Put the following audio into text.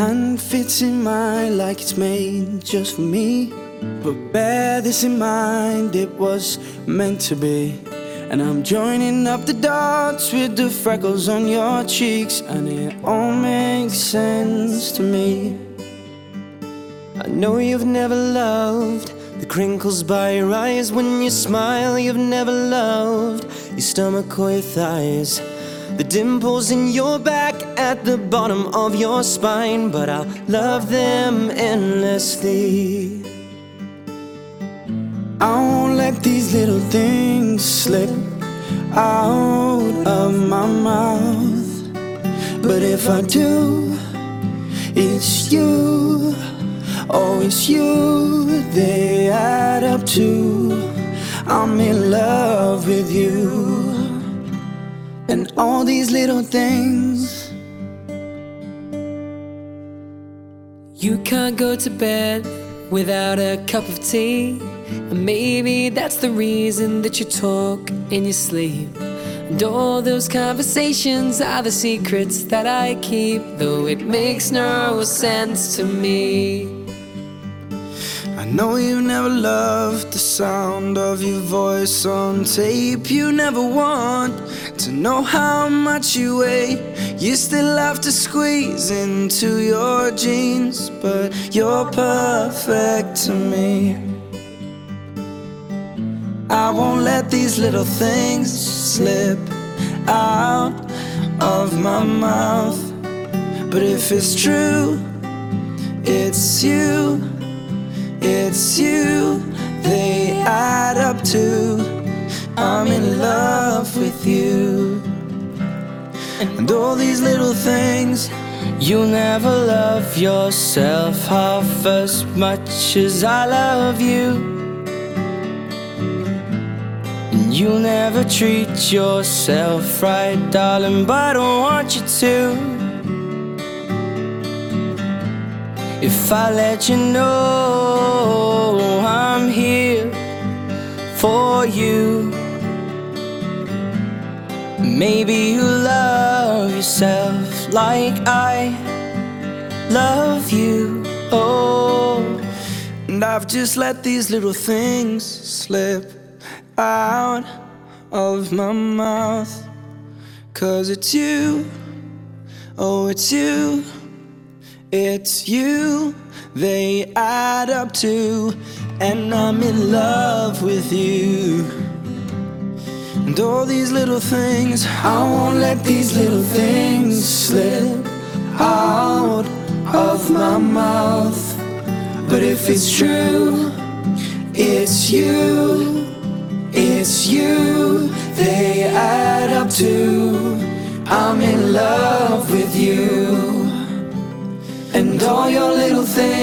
hand fits in mine like it's made just for me. But bear this in mind, it was meant to be. And I'm joining up the dots with the freckles on your cheeks, and it all makes sense to me. I know you've never loved the crinkles by your eyes when you smile. You've never loved your stomach or your thighs, the dimples in your back at the bottom of your spine. But I'll love them endlessly. I won't let these little things slip out of my mouth. But if I do, it's you, oh it's you, they add up to I'm in love with you. And all these little things. You can't go to bed without a cup of tea, and maybe that's the reason that you talk in your sleep. And all those conversations are the secrets that I keep, though it makes no sense to me. I know you've never loved the sound of your voice on tape. You never want to know how much you weigh. You still have to squeeze into your jeans, but you're perfect to me. I won't let these little things slip out of my mouth. But if it's true, it's you, it's you, they add up to I'm in love with you. And all these little things. You'll never love yourself half as much as I love you. And you'll never treat yourself right, darling, but I don't want you to. If I let you know I'm here for you, maybe you love yourself like I love you. Oh, and I've just let these little things slip out of my mouth. 'Cause it's you, oh it's you, it's you, they add up to, and I'm in love with you. And all these little things, I won't let these little things slip out of my mouth. But if it's true, it's you, it's you, they add up to I'm in love with you. And all your little things.